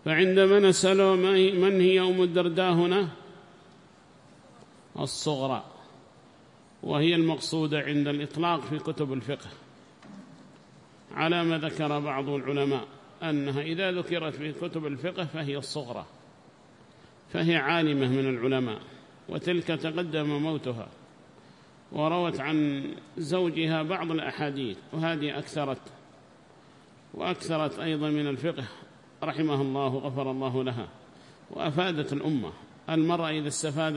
فعندما نسأله من هي أم الدرداء هنا؟ الصغرى، وهي المقصودة عند الإطلاق في كتب الفقه، على ما ذكر بعض العلماء أنها إذا ذكرت في كتب الفقه فهي الصغرى، فهي عالمة من العلماء، وتلك تقدم موتها وروت عن زوجها بعض الأحاديث، وهذه وأكثرت أيضا من الفقه رحمه الله غفر الله لها، وأفادت الأمة. المرأة إذا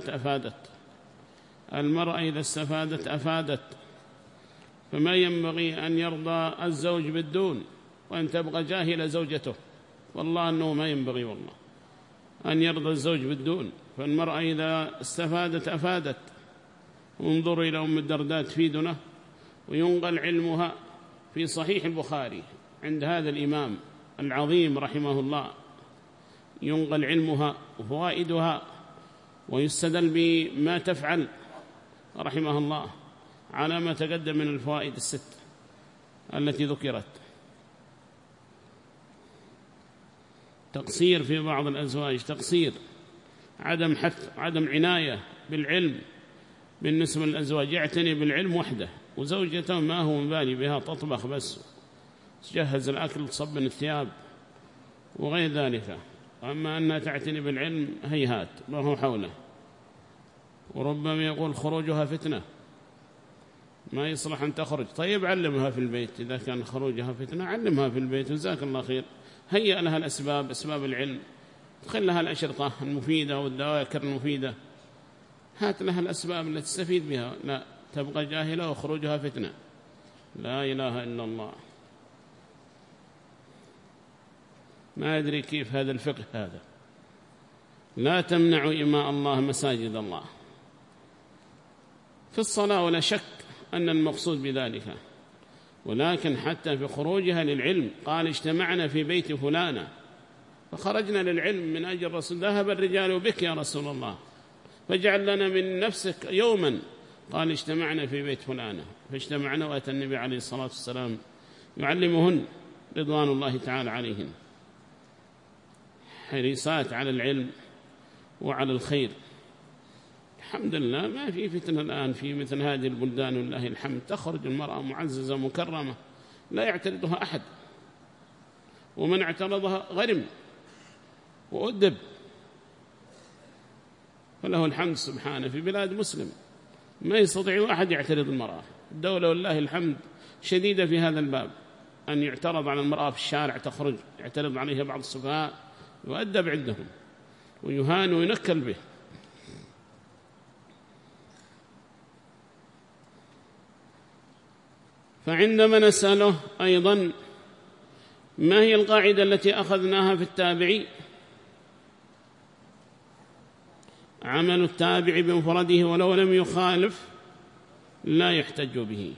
استفادت أفادت، فما ينبغي أن يرضى الزوج بالدون وأن تبقى جاهلة زوجته، والله أنه ما ينبغي والله أن يرضى الزوج بالدون، فالمرأة إذا استفادت أفادت. انظروا إلى أم الدرداء تفيدنا، وينقل علمها في صحيح البخاري عند هذا الإمام العظيم رحمه الله، ينقل علمها وفوائدها، ويستدل بما تفعل رحمه الله على ما تقدم من الفوائد الست التي ذكرت. تقصير في بعض الأزواج، تقصير، عدم حث، عدم عناية بالعلم بالنسبة للأزواج، يعتني بالعلم وحده، وزوجته ما هو مبالي بها، تطبخ بس، تجهز الأكل، تصبن الثياب وغير ذلك. أما أنها تعتني بالعلم هيهات ما هو حوله، وربما يقول خروجها فتنة، ما يصلح أن تخرج. طيب علمها في البيت، إذا كان خروجها فتنة علمها في البيت، وجزاك الله خير. هيئ لها الأسباب، أسباب العلم، خل لها الأشرطة المفيدة والذواكر المفيدة، هات لها الأسباب التي تستفيد بها، لا تبقى جاهلة وخروجها فتنة. لا إله إلا الله. ما أدري كيف هذا الفقه هذا. لا تمنعوا إماء الله مساجد الله في الصلاة، ولا شك أن المقصود بذلك، ولكن حتى في خروجها للعلم، قال اجتمعنا في بيت فلانة، فخرجنا للعلم من أجل الرسول، ذهب الرجال بك يا رسول الله، فاجعل لنا من نفسك يوما. قال اجتمعنا في بيت فلانة، فاجتمعنا، وأتى النبي عليه الصلاة والسلام يعلمهن رضوان الله تعالى عليهن، حريصات على العلم وعلى الخير. الحمد لله ما في فتنة الآن في مثل هذه البلدان، والله الحمد، تخرج المرأة معززة مكرمة لا يعترضها أحد، ومن اعترضها غرم وأدب، فله الحمد سبحانه. في بلاد مسلم ما يستطيع أحد يعترض المرأة، الدولة والله الحمد شديدة في هذا الباب، أن يعترض على المرأة في الشارع تخرج يعترض عليها بعض السفهاء، يؤدب عندهم ويهان وينكل به. فعندما نسأله أيضا ما هي القاعدة التي أخذناها في التابعي؟ عمل التابع بمفرده ولو لم يخالف لا يحتج به.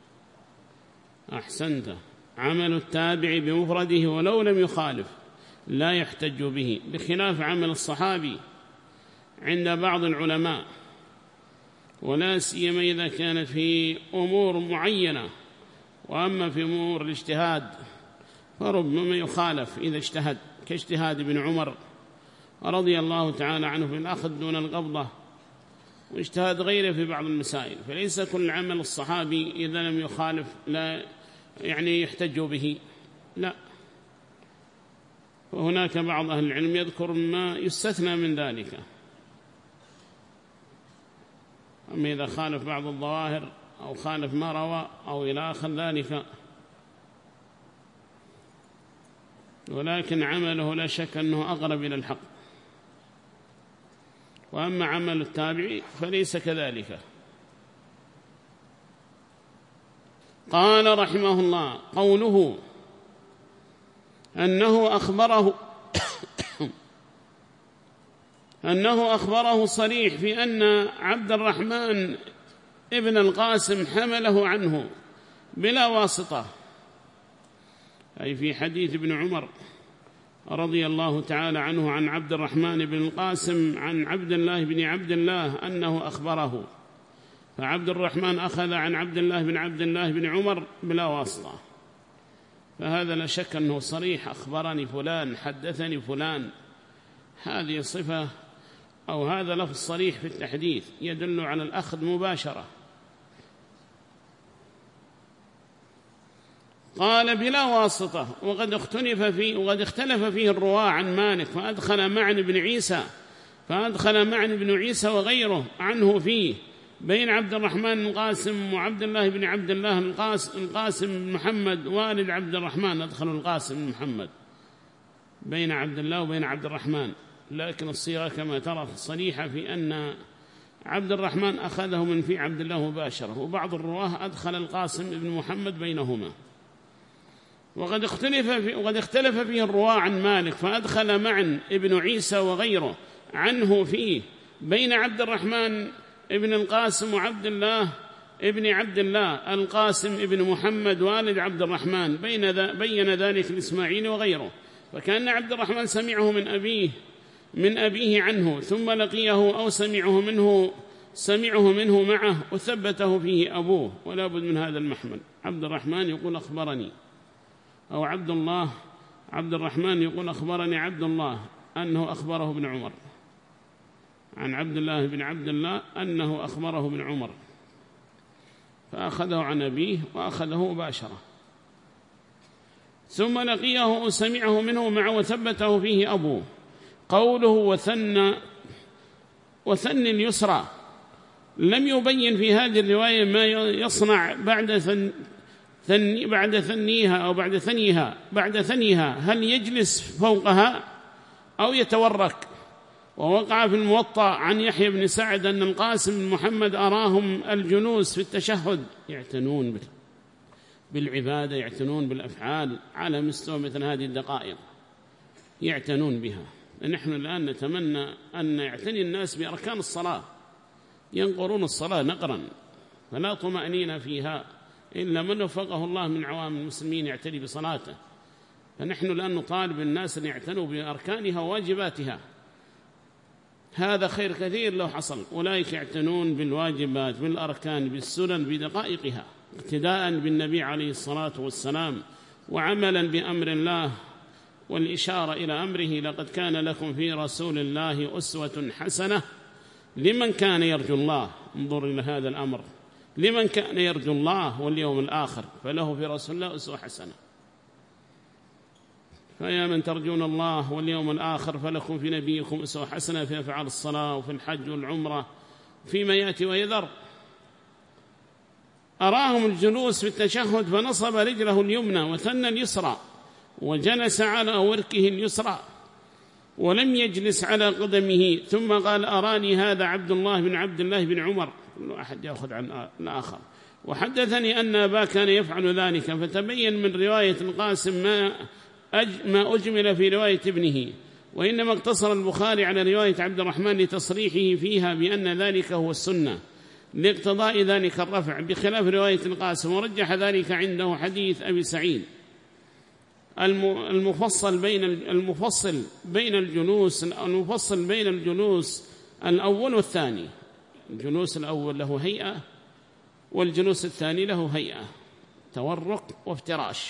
أحسنت، عمل التابع بمفرده ولو لم يخالف لا يحتج به، بخلاف عمل الصحابي عند بعض العلماء، ولا سيما إذا كانت في أمور معينة. وأما في أمور الاجتهاد فربما يخالف إذا اجتهد، كاجتهاد ابن عمر رضي الله تعالى عنه في الأخذ دون القبضة، واجتهاد غيره في بعض المسائل. فليس كل عمل الصحابي إذا لم يخالف لا يعني يحتج به، لا. وهناك بعض أهل العلم يذكر ما يستثنى من ذلك، أما إذا خالف بعض الظواهر أو خالف ما روى أو إلى آخر ذلك، ولكن عمله لا شك أنه أقرب إلى الحق. وأما عمل التابعي فليس كذلك. قال رحمه الله قوله أنه أخبره صريح في أن عبد الرحمن ابن القاسم حمله عنه بلا واسطة، أي في حديث ابن عمر رضي الله تعالى عنه عن عبد الرحمن بن القاسم عن عبد الله بن عبد الله أنه أخبره، فعبد الرحمن أخذ عن عبد الله بن عمر بلا واسطة. فهذا لا شك أنه صريح، أخبرني فلان، حدثني فلان. هذه صفة أو هذا لفظ صريح في التحديث يدل على الأخذ مباشرة. قال بلا واسطة. وقد اختلف فيه الرواة عن مالك فأدخل معن بن عيسى وغيره عنه فيه بين عبد الرحمن القاسم وعبد الله بن عبد الله القاسم بن محمد والد عبد الرحمن. أدخلوا القاسم بن محمد بين عبد الله وبين عبد الرحمن، لكن الصيغة كما ترى صريحة في أن عبد الرحمن أخذه من في عبد الله مباشرة، وبعض الرواه أدخل القاسم بن محمد بينهما. وقد اختلف فيه الرواة عن مالك فأدخل معن ابن عيسى وغيره عنه فيه بين عبد الرحمن ابن القاسم وعبد الله ابن عبد الله القاسم ابن محمد والد عبد الرحمن، بين ذلك الإسماعيلي وغيره. فكان عبد الرحمن سمعه من أبيه عنه ثم لقيه أو سمعه منه معه وثبته فيه أبوه، ولا بد من هذا المحمل. عبد الرحمن يقول أخبرني، أو عبد الرحمن يقول أخبرني عبد الله أنه أخبره ابن عمر عن عبد الله بن عبد الله أنه أخبره ابن عمر، فأخذه عن أبيه وأخذه مباشرة. ثم لقيه وسمعه منه معه وثبته فيه أبوه. قوله وثن اليسرى لم يبين في هذه الرواية ما يصنع بعد ثنيها، هل يجلس فوقها أو يتورك. ووقع في الموطأ عن يحيى بن سعد أن القاسم بن محمد أراهم الجلوس في التشهد، يعتنون بالعبادة، يعتنون بالأفعال على مستوى مثل هذه الدقائق يعتنون بها. نحن الآن نتمنى أن يعتني الناس بأركان الصلاة، ينقرون الصلاة نقرا فلا طمأنينة فيها إلا من وفقه الله من عوام المسلمين يعتني بصلاته. فنحن الآن نطالب الناس أن يعتنوا بأركانها وواجباتها، هذا خير كثير لو حصل. أولئك يعتنون بالواجبات بالأركان بالسنن بدقائقها اقتداء بالنبي عليه الصلاة والسلام وعملا بأمر الله والإشارة إلى أمره: لقد كان لكم في رسول الله أسوة حسنة لمن كان يرجو الله. انظر إلى هذا الأمر، لمن كان يرجو الله واليوم الآخر فله في رسول الله أسوة حسنة. فيا من ترجون الله واليوم الآخر فلكم في نبيكم أسوة حسنة في أفعال الصلاة وفي الحج والعمرة فيما يأتي ويذر. أراهم الجلوس في التشهد فنصب رجله اليمنى وثنى اليسرى وجلس على وركه اليسرى ولم يجلس على قدمه، ثم قال: أراني هذا عبد الله بن عبد الله بن عمر، كل أحد يأخذ عن الآخر، وحدثني أن أبا كان يفعل ذلك. فتبين من رواية القاسم ما أجمل في رواية ابنه، وإنما اقتصر البخاري على رواية عبد الرحمن لتصريحه فيها بأن ذلك هو السنة لاقتضاء ذلك الرفع، بخلاف رواية القاسم. ورجح ذلك عنده حديث أبي سعيد المفصل بين الجلوس الأول والثاني. الجلوس الأول له هيئة والجلوس الثاني له هيئة، تورق وافتراش.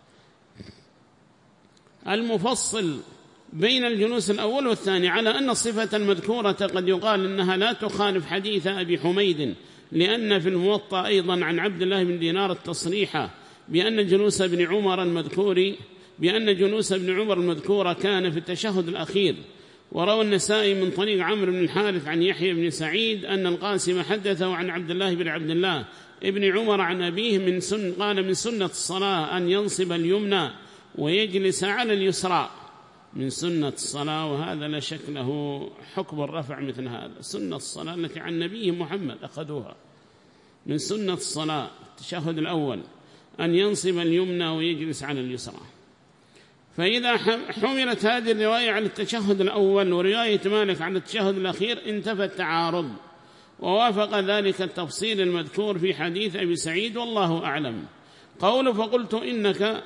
المفصل بين الجلوس الأول والثاني على أن الصفة المذكورة قد يقال إنها لا تخالف حديث أبي حميد، لأن في الموطأ أيضا عن عبد الله بن دينار التصريح بأن جلوس ابن عمر المذكورة كان في التشهد الأخير. وروى النسائي من طريق عمرو بن الحارث عن يحيى بن سعيد أن القاسم حدثه عن عبد الله بن عبد الله ابن عمر عن أبيه قال: من سنة الصلاة أن ينصب اليمنى ويجلس على اليسرى، من سنة الصلاة. وهذا لا شك له حكم الرفع مثل هذا، سنة الصلاة التي عن نبيه محمد أخذوها. من سنة الصلاة التشهد الأول أن ينصب اليمنى ويجلس على اليسرى. فإذا حملت هذه الرواية على التشهد الأول ورواية مالك على التشهد الأخير انتفى التعارض، ووافق ذلك التفصيل المذكور في حديث أبي سعيد، والله أعلم. قوله: فقلت إنك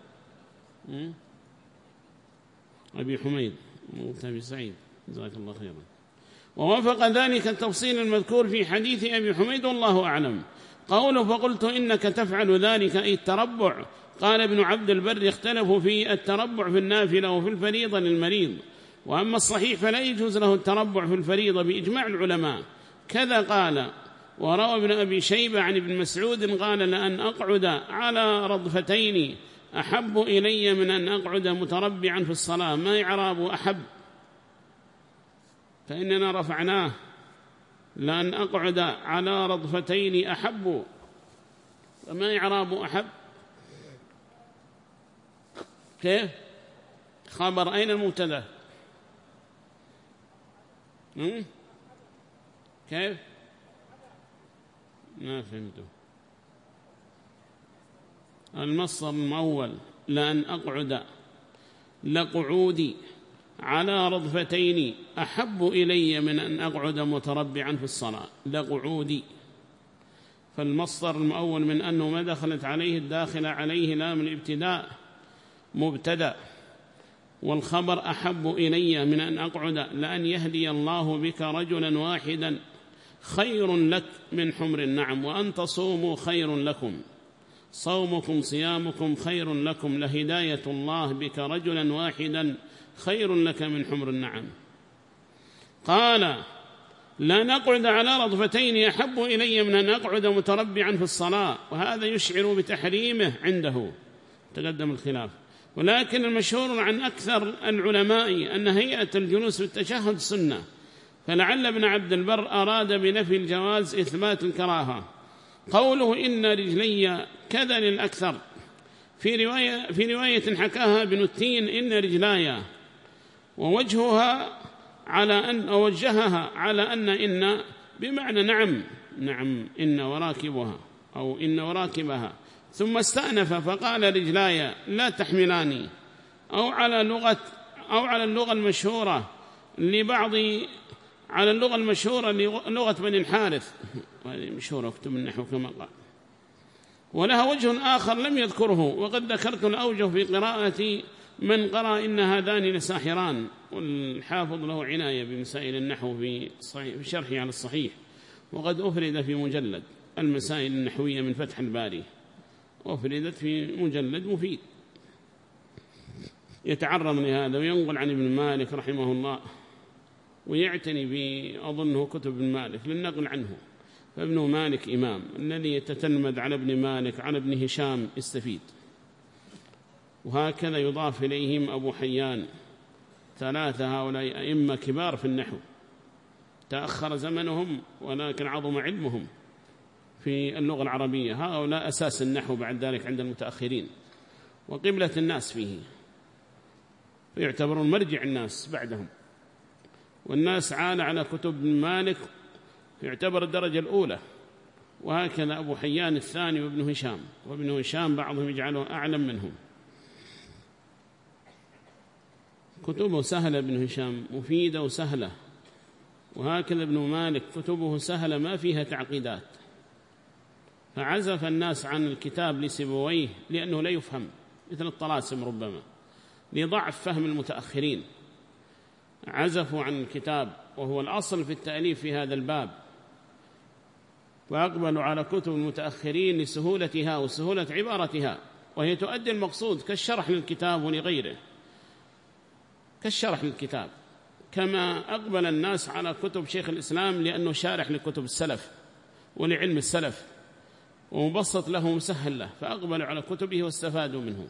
أبي حميد موت أبي سعيد، جزاك الله خيرا. ووافق ذلك التفصيل المذكور في حديث أبي حميد، والله أعلم. قوله: فقلت إنك تفعل ذلك، أي التربع قال ابن عبد البر يختلف في التربع في النافلة وفي الفريضة للمريض، وأما الصحيح فلا يجوز له التربع في الفريضة بإجماع العلماء. كذا قال. وروى ابن أبي شيبة عن ابن مسعود قال لأن أقعد على رضفتين أحب إلي من أن أقعد متربعا في الصلاة. ما إعراب أحب؟ فإننا رفعناه لأن أقعد على رضفتين أحب، فما إعراب أحب؟ كيف؟ خبر أين المبتدأ؟ كيف؟ ما فهمته. المصدر المؤول لأن أقعد لقعودي على رضفتين أحب إلي من أن أقعد متربعا في الصلاة. لقعودي، فالمصدر المؤول من أنه ما دخلت عليه الداخل عليه لام الابتداء مبتدأ، والخبر أحب إلي من أن أقعد لأن يهدي الله بك رجلا واحدا خير لك من حمر النعم، وأن تصوموا خير لكم، صومكم صيامكم خير لكم، لهداية الله بك رجلا واحدا خير لك من حمر النعم. قال لا نقعد على رضفتين أحب إلي من أن أقعد متربعا في الصلاة، وهذا يشعر بتحريمه عنده، تقدم الخلاف. ولكن المشهور عن أكثر العلماء أن هيئة الجلوس في التشهد سنة، فلعل ابن عبد البر أراد بنفي الجواز إثبات الكراهة. قوله إن رجلي كذا للأكثر، في رواية حكاها ابن التين إن رجلاي، ووجهها على أن وجهها على أن بمعنى نعم إن وراكبها أو إن وراكبها، ثم استأنف فقال رجلاي لا تحملاني، أو على اللغة المشهورة على اللغة المشهورة لغة بني الحارث، وهذه مشهورة اكتب النحو كما قال. ولها وجه آخر لم يذكره، وقد ذكرت الأوجه في قراءة من قرأ إن هذان لساحران، والحافظ له عناية بمسائل النحو في شرحه على الصحيح، وقد أفرد في مجلد المسائل النحوية من فتح الباري، أفردت في مجلد مفيد يتعرض لهذا، وينقل عن ابن مالك رحمه الله، ويعتني بأظنه كتب ابن مالك للنقل عنه. فابن مالك إمام، الذي يتتلمذ على ابن مالك على ابن هشام استفيد. وهكذا يضاف إليهم أبو حيان، ثلاثة هؤلاء أئمة كبار في النحو، تأخر زمنهم ولكن عظم علمهم في اللغة العربية. هؤلاء أساس النحو بعد ذلك عند المتأخرين، وقبلة الناس فيه، فيعتبرون مرجع الناس بعدهم. والناس عانى على كتب ابن مالك يعتبر الدرجة الأولى، وهكذا أبو حيان الثاني وابن هشام، وابن هشام بعضهم يجعله أعلم منهم. كتبه سهلة، ابن هشام مفيدة وسهلة، وهكذا ابن مالك كتبه سهلة ما فيها تعقيدات. فعزف الناس عن الكتاب لسيبويه لأنه لا يفهم، مثل الطلاسم ربما لضعف فهم المتأخرين، عزفوا عن الكتاب وهو الأصل في التأليف في هذا الباب، وأقبلوا على كتب المتأخرين لسهولتها وسهولة عبارتها، وهي تؤدي المقصود كالشرح للكتاب ولغيره، كالشرح للكتاب، كما أقبل الناس على كتب شيخ الإسلام لأنه شارح لكتب السلف ولعلم السلف، ومبسط له ومسهل له، فأقبلوا على كتبه واستفادوا منه.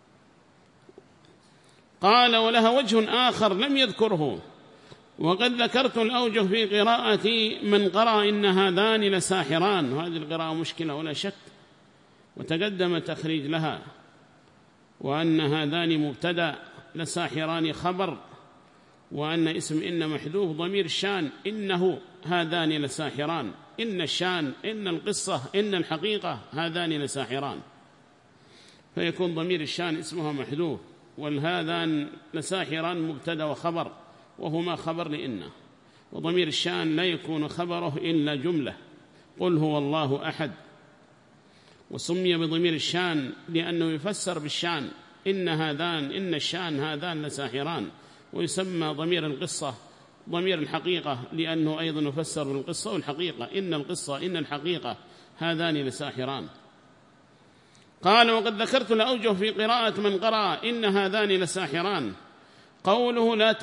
قال ولها وجه آخر لم يذكره، وقد ذكرت الأوجه في قراءة من قرأ إن هذان لساحران، وهذه القراءة مشكلة ولا شك، وتقدم تخريج لها، وأن هذان مبتدأ لساحران خبر، وأن اسم إن محذوف ضمير الشان، إنه هذان لساحران، إن الشان إن القصة إن الحقيقة هذان لساحران، فيكون ضمير الشان اسمها محذوف، والهذان لساحران مبتدأ وخبر، وهما خبر لإنه، وضمير الشان لا يكون خبره إلا جملة، قل هو الله أحد. وسمي بضمير الشان لأنه يفسر بالشان، إن هذان إن الشان هذان لساحران، ويسمى ضمير القصة ضمير الحقيقة لأنه أيضا يفسر بالقصة والحقيقة، إن القصة إن الحقيقة هذان لساحران. قال وقد ذكرت الأوجه في قراءة من قرأ إن هذان لساحران. قوله لا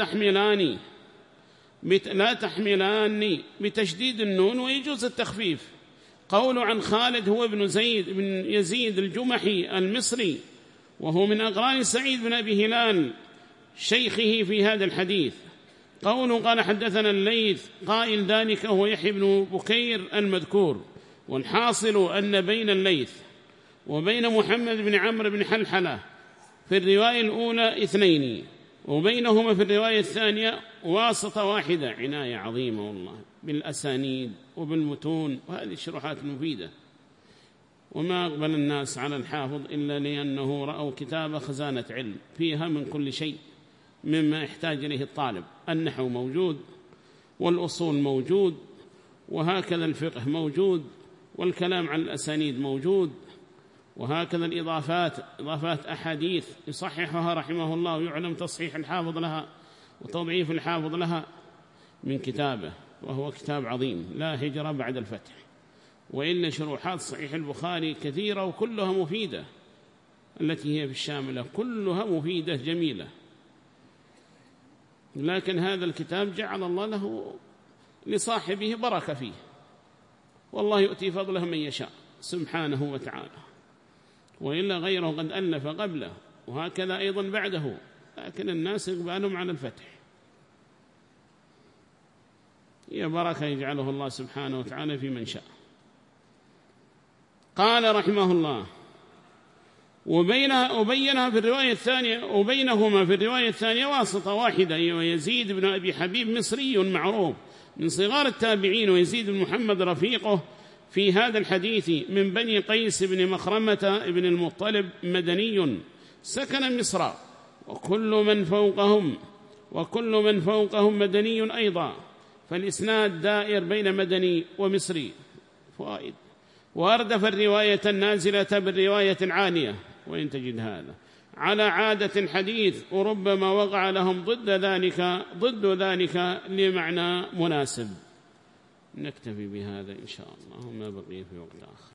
تحملان بتشديد النون ويجوز التخفيف. قول عن خالد هو ابن يزيد الجمحي المصري وهو من أقران سعيد بن أبي هلال شيخه في هذا الحديث. قوله قال حدثنا الليث قائل ذلك هو يحيى بن بكير المذكور. والحاصل أن بين الليث وبين محمد بن عمرو بن حلحلة في الرواية الأولى 2 وبينهما في الرواية الثانية واسطة واحدة. عناية عظيمة والله بالأسانيد وبالمتون، وهذه الشروحات مفيدة. وما أقبل الناس على الحافظ إلا لأنه رأوا كتاب خزانة علم فيها من كل شيء مما يحتاج إليه الطالب. النحو موجود والأصول موجود، وهكذا الفقه موجود، والكلام عن الأسانيد موجود، وهكذا إضافات أحاديث يصححها رحمه الله ويعلم تصحيح الحافظ لها وتضعيف الحافظ لها من كتابه، وهو كتاب عظيم لا هجرة بعد الفتح. وإن شروحات صحيح البخاري كثيرة وكلها مفيدة، التي هي في الشاملة كلها مفيدة جميلة، لكن هذا الكتاب جعل الله له لصاحبه بركة فيه، والله يؤتي فضله من يشاء سبحانه وتعالى. وإلا غيره قد ألف قبله وهكذا أيضا بعده، لكن الناس يقبلهم على الفتح. هي بركة يجعله الله سبحانه وتعالى في من شاء. قال رحمه الله وبينها في الرواية الثانية وبينهما في الرواية الثانية واسطة واحدة، ويزيد بن أبي حبيب مصري معروف من صغار التابعين، ويزيد بن محمد رفيقه في هذا الحديث من بني قيس بن مخرمة بن المطلب مدني سكن مصر، وكل من فوقهم مدني أيضا، فالإسناد دائر بين مدني ومصري. فوائد: وأردف الرواية النازلة بالرواية العالية، وإن تجد هذا على عادة الحديث، وربما وقع لهم ضد ذلك لمعنى مناسب. نكتفي بهذا إن شاء الله، وما بقي في وقت آخر.